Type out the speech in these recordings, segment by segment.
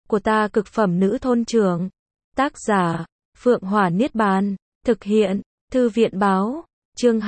của ta cực phẩm nữ thôn trưởng. Tác giả, Phượng Hỏa Niết Bàn. Thực hiện, Thư viện Báo. Chương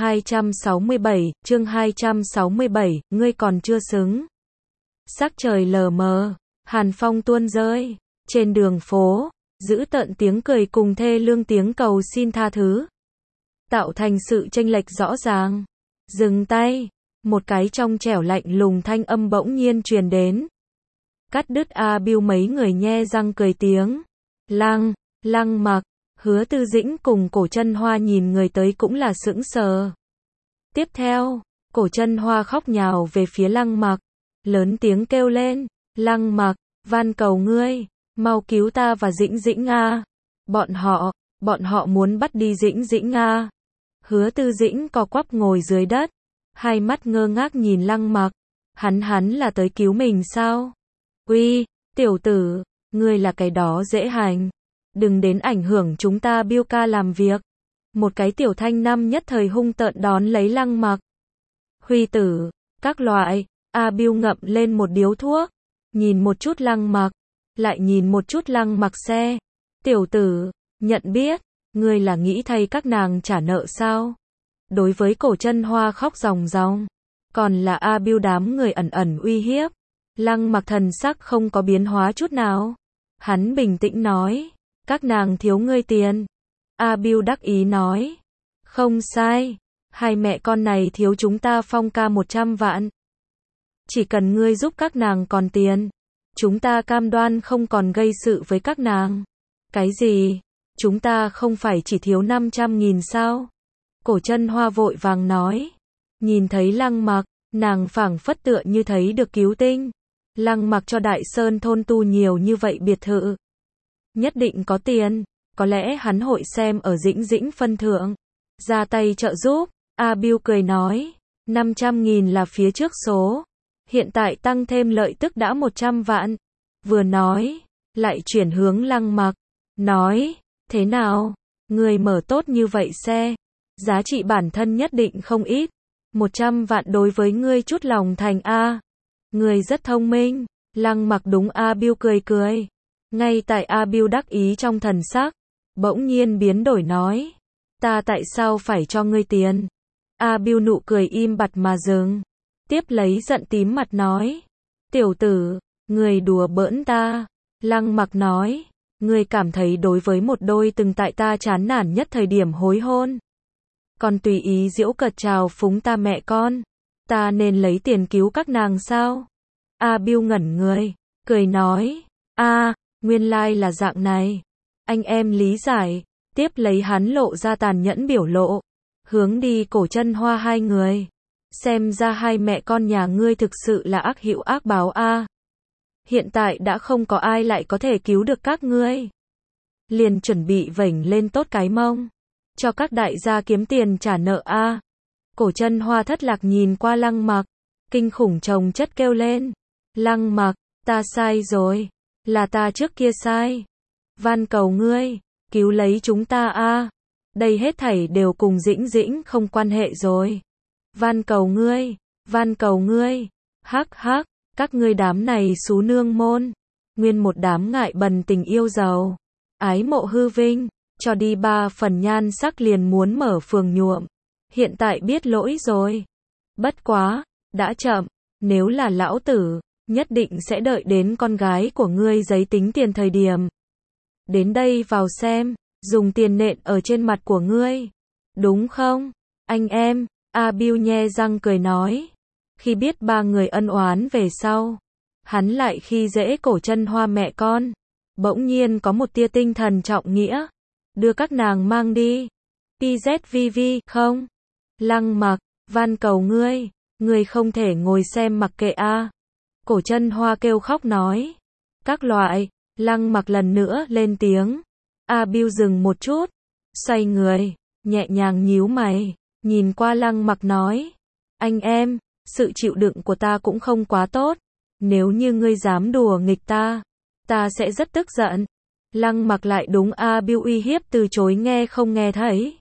267, ngươi còn chưa xứng. Sắc trời lờ mờ, hàn phong tuôn rơi. Trên đường phố, dữ tợn tiếng cười cùng thê lương tiếng cầu xin tha thứ, tạo thành sự chênh lệch rõ ràng. Dừng tay, một cái trong trẻo lạnh lùng thanh âm bỗng nhiên truyền đến. Cắt đứt A Bưu mấy người nhe răng cười tiếng. Lăng Mặc, Hứa Tư Dĩnh cùng Cổ Chân Hoa nhìn người tới cũng là sững sờ. Tiếp theo, Cổ Chân Hoa khóc nhào về phía Lăng Mặc, lớn tiếng kêu lên, Lăng Mặc, van cầu ngươi, mau cứu ta và Dĩnh Dĩnh a. Bọn họ muốn bắt đi Dĩnh Dĩnh a. Hứa Tư Dĩnh co quắp ngồi dưới đất, hai mắt ngơ ngác nhìn Lăng Mặc. Hắn là tới cứu mình sao? Uy, tiểu tử, ngươi là cái đó dễ hành. Đừng đến ảnh hưởng chúng ta Biêu ca làm việc. Một cái tiểu thanh năm nhất thời hung tợn đón lấy Lăng Mặc. Huy tử, các loại. A Bưu ngậm lên một điếu thuốc, nhìn một chút Lăng Mặc, lại nhìn một chút Lăng Mặc xe. Tiểu tử, nhận biết, ngươi là nghĩ thay các nàng trả nợ sao? Đối với Cổ Chân Hoa khóc ròng ròng, còn là A Bưu đám người ẩn ẩn uy hiếp. Lăng Mặc thần sắc không có biến hóa chút nào. Hắn bình tĩnh nói, các nàng thiếu ngươi tiền. A Bưu đắc ý nói, không sai, hai mẹ con này thiếu chúng ta Phong ca 100 vạn. Chỉ cần ngươi giúp các nàng còn tiền, chúng ta cam đoan không còn gây sự với các nàng. Cái gì? Chúng ta không phải chỉ thiếu 500.000 sao? Cổ Chân Hoa vội vàng nói. Nhìn thấy Lăng Mặc, nàng phảng phất tựa như thấy được cứu tinh. Lăng Mặc cho Đại Sơn thôn tu nhiều như vậy biệt thự, nhất định có tiền, có lẽ hắn hội xem ở Dĩnh Dĩnh phân thượng, ra tay trợ giúp. A Bưu cười nói, 500.000 là phía trước số, hiện tại tăng thêm lợi tức đã 100 vạn. Vừa nói, lại chuyển hướng Lăng Mặc, nói, thế nào, người mở tốt như vậy xe, giá trị bản thân nhất định không ít, 100 vạn đối với ngươi chút lòng thành a. Người rất thông minh. Lăng Mặc đúng A Bưu cười cười. Ngay tại A Bưu đắc ý trong thần sắc, bỗng nhiên biến đổi nói, ta tại sao phải cho ngươi tiền? A Bưu nụ cười im bặt mà dừng, tiếp lấy giận tím mặt nói, tiểu tử, người đùa bỡn ta. Lăng Mặc nói, ngươi cảm thấy đối với một đôi từng tại ta chán nản nhất thời điểm hối hôn, còn tùy ý giễu cợt chào phúng ta mẹ con, ta nên lấy tiền cứu các nàng sao? A Bưu ngẩn người, cười nói, nguyên lai là dạng này. Anh em lý giải. Tiếp lấy hắn lộ ra tàn nhẫn biểu lộ, hướng đi Cổ Chân Hoa hai người. Xem ra hai mẹ con nhà ngươi thực sự là ác hữu ác báo a. Hiện tại đã không có ai lại có thể cứu được các ngươi, liền chuẩn bị vểnh lên tốt cái mông, cho các đại gia kiếm tiền trả nợ a. Cổ Chân Hoa thất lạc nhìn qua Lăng Mặc, kinh khủng chồng chất kêu lên, Lăng Mặc, ta sai rồi, là ta trước kia sai, van cầu ngươi, cứu lấy chúng ta a. Đây hết thảy đều cùng Dĩnh Dĩnh không quan hệ rồi. Van cầu ngươi, hắc, các ngươi đám này xú nương môn, nguyên một đám ngại bần tình yêu giàu, ái mộ hư vinh, cho đi 3 phần nhan sắc liền muốn mở phường nhuộm. Hiện tại biết lỗi rồi. Bất quá, đã chậm, nếu là lão tử, nhất định sẽ đợi đến con gái của ngươi giấy tính tiền thời điểm. Đến đây vào xem, dùng tiền nện ở trên mặt của ngươi. Đúng không? Anh em, A Bưu nhe răng cười nói. Khi biết ba người ân oán về sau, hắn lại khi dễ Cổ Chân Hoa mẹ con. Bỗng nhiên có một tia tinh thần trọng nghĩa. Đưa các nàng mang đi. PZVV, không? Lăng Mặc, van cầu ngươi không thể ngồi xem mặc kệ a. Cổ Chân Hoa kêu khóc nói. Các loại. Lăng Mặc lần nữa lên tiếng. A Bưu dừng một chút, xoay người, nhẹ nhàng nhíu mày, nhìn qua Lăng Mặc nói, anh em, sự chịu đựng của ta cũng không quá tốt, nếu như ngươi dám đùa nghịch ta sẽ rất tức giận. Lăng Mặc lại đúng A Bưu uy hiếp từ chối nghe không nghe thấy.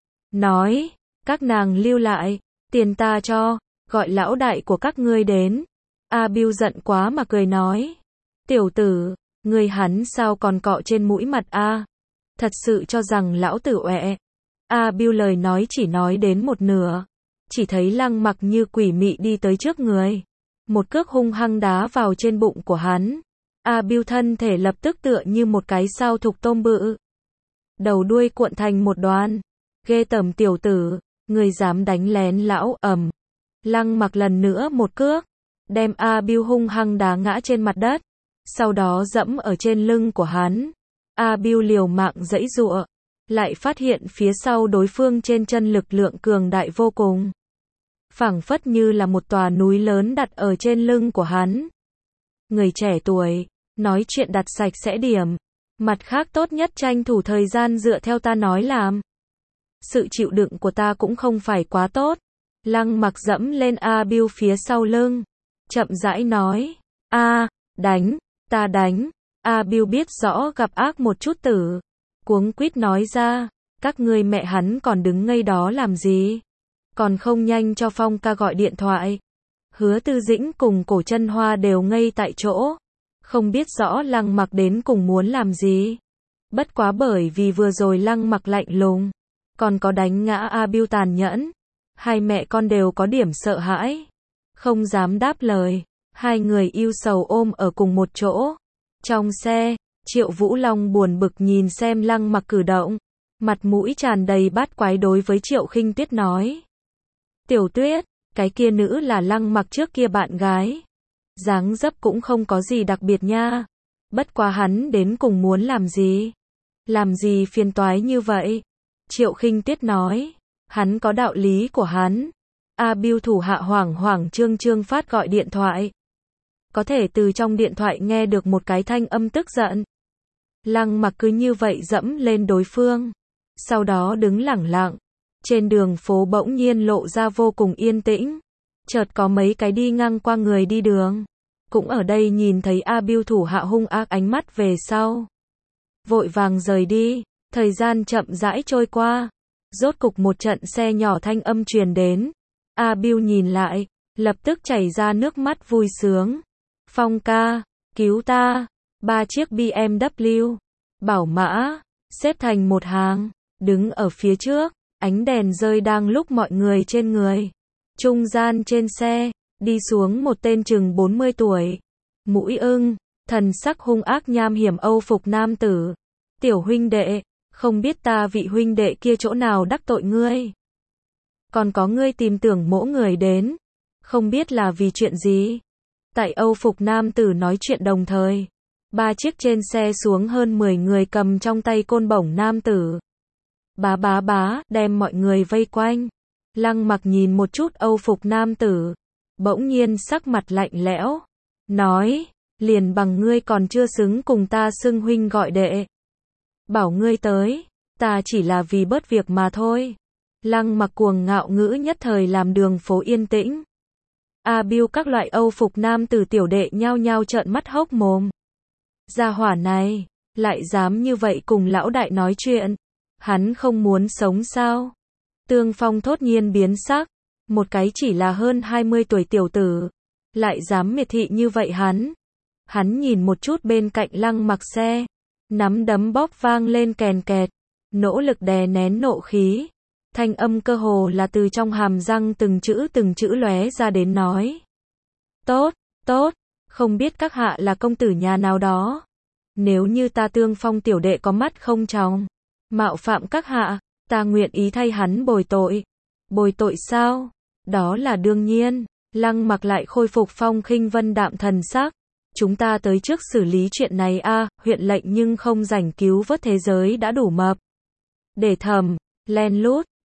Nói, các nàng lưu lại, tiền ta cho, gọi lão đại của các ngươi đến. A Bưu giận quá mà cười nói, tiểu tử, Người hắn sao còn cọ trên mũi mặt a? Thật sự cho rằng lão tử ọe. A Bưu lời nói chỉ nói đến một nửa. Chỉ thấy Lăng Mặc như quỷ mị đi tới trước người. Một cước hung hăng đá vào trên bụng của hắn. A Bưu thân thể lập tức tựa như một cái sao thục tôm bự. Đầu đuôi cuộn thành một đoàn. Ghê tởm tiểu tử, người dám đánh lén lão ầm. Lăng Mặc lần nữa một cước. Đem A Bưu hung hăng đá ngã trên mặt đất. Sau đó dẫm ở trên lưng của hắn. A Bưu liều mạng giãy giụa. Lại phát hiện phía sau đối phương trên chân lực lượng cường đại vô cùng. Phảng phất như là một tòa núi lớn đặt ở trên lưng của hắn. Người trẻ tuổi, nói chuyện đặt sạch sẽ điểm. Mặt khác tốt nhất tranh thủ thời gian dựa theo ta nói làm. Sự chịu đựng của ta cũng không phải quá tốt. Lăng Mặc dẫm lên A Bưu phía sau lưng. Chậm rãi nói. Đánh, ta đánh. A Bưu biết rõ gặp ác một chút tử. Cuống quýt nói ra. Các ngươi mẹ hắn còn đứng ngây đó làm gì? Còn không nhanh cho Phong ca gọi điện thoại. Hứa Tư Dĩnh cùng Cổ Chân Hoa đều ngây tại chỗ. Không biết rõ Lăng Mặc đến cùng muốn làm gì. Bất quá bởi vì vừa rồi Lăng Mặc lạnh lùng. Còn có đánh ngã A Bưu tàn nhẫn. Hai mẹ con đều có điểm sợ hãi. Không dám đáp lời. Hai người yêu sầu ôm ở cùng một chỗ. Trong xe, Triệu Vũ Long buồn bực nhìn xem Lăng Mặc cử động. Mặt mũi tràn đầy bát quái đối với Triệu Khinh Tuyết nói. Tiểu Tuyết, cái kia nữ là Lăng Mặc trước kia bạn gái. Dáng dấp cũng không có gì đặc biệt nha. Bất quá hắn đến cùng muốn làm gì? Làm gì phiền toái như vậy? Triệu Khinh Tuyết nói. Hắn có đạo lý của hắn. A Bưu thủ hạ hoảng hoảng trương trương phát gọi điện thoại. Có thể từ trong điện thoại nghe được một cái thanh âm tức giận. Lăng Mặc cứ như vậy dẫm lên đối phương. Sau đó đứng lẳng lặng. Trên đường phố bỗng nhiên lộ ra vô cùng yên tĩnh. Chợt có mấy cái đi ngang qua người đi đường. Cũng ở đây nhìn thấy A Bưu thủ hạ hung ác ánh mắt về sau. Vội vàng rời đi. Thời gian chậm rãi trôi qua. Rốt cục một trận xe nhỏ thanh âm truyền đến. A Bưu nhìn lại. Lập tức chảy ra nước mắt vui sướng. Phong ca, cứu ta. 3 chiếc BMW. Bảo mã. Xếp thành một hàng. Đứng ở phía trước. Ánh đèn rơi đang lúc mọi người trên người. Trung gian trên xe, đi xuống một tên chừng 40 tuổi. Mũi ưng, thần sắc hung ác nham hiểm Âu phục nam tử. Tiểu huynh đệ, không biết ta vị huynh đệ kia chỗ nào đắc tội ngươi. Còn có ngươi tìm tưởng mỗ người đến. Không biết là vì chuyện gì. Tại Âu phục nam tử nói chuyện đồng thời. 3 chiếc trên xe xuống hơn 10 người cầm trong tay côn bổng nam tử. Bá, đem mọi người vây quanh. Lăng Mặc nhìn một chút Âu phục nam tử. Bỗng nhiên sắc mặt lạnh lẽo. Nói, liền bằng ngươi còn chưa xứng cùng ta xưng huynh gọi đệ. Bảo ngươi tới, ta chỉ là vì bớt việc mà thôi. Lăng Mặc cuồng ngạo ngữ nhất thời làm đường phố yên tĩnh. A Bưu các loại Âu phục nam tử tiểu đệ nhao nhao trợn mắt hốc mồm. Gia hỏa này, lại dám như vậy cùng lão đại nói chuyện. Hắn không muốn sống sao? Tương Phong thốt nhiên biến sắc. Một cái chỉ là hơn 20 tuổi tiểu tử. Lại dám miệt thị như vậy hắn. Hắn nhìn một chút bên cạnh Lăng Mặc xe. Nắm đấm bóp vang lên kèn kẹt. Nỗ lực đè nén nộ khí. Thanh âm cơ hồ là từ trong hàm răng từng chữ lóe ra đến nói. Tốt, không biết các hạ là công tử nhà nào đó. Nếu như ta Tương Phong tiểu đệ có mắt không tròng. Mạo phạm các hạ, ta nguyện ý thay hắn bồi tội. Bồi tội sao? Đó là đương nhiên. Lăng Mặc lại khôi phục phong khinh vân đạm thần sắc. Chúng ta tới trước xử lý chuyện này a, huyện lệnh nhưng không rảnh cứu vớt thế giới đã đủ mập. Để thầm, len lút,